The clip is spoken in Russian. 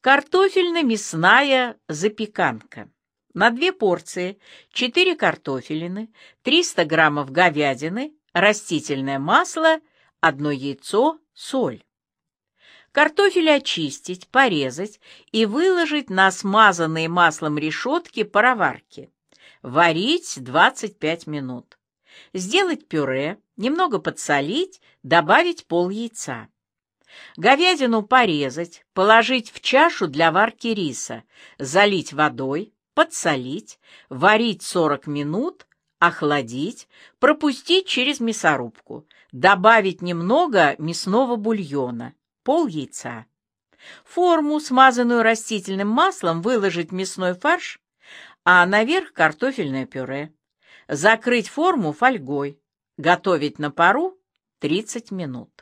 Картофельно-мясная запеканка. На 2 порции 4 картофелины, 300 граммов говядины, растительное масло, 1 яйцо, соль. Картофель очистить, порезать и выложить на смазанные маслом решетки пароварки. Варить 25 минут. Сделать пюре, немного подсолить, добавить пол-яйца. Говядину порезать, положить в чашу для варки риса, залить водой, подсолить, варить 40 минут, охладить, пропустить через мясорубку, добавить немного мясного бульона, пол-яйца. Форму, смазанную растительным маслом, выложить мясной фарш, а наверх картофельное пюре. Закрыть форму фольгой. Готовить на пару 30 минут.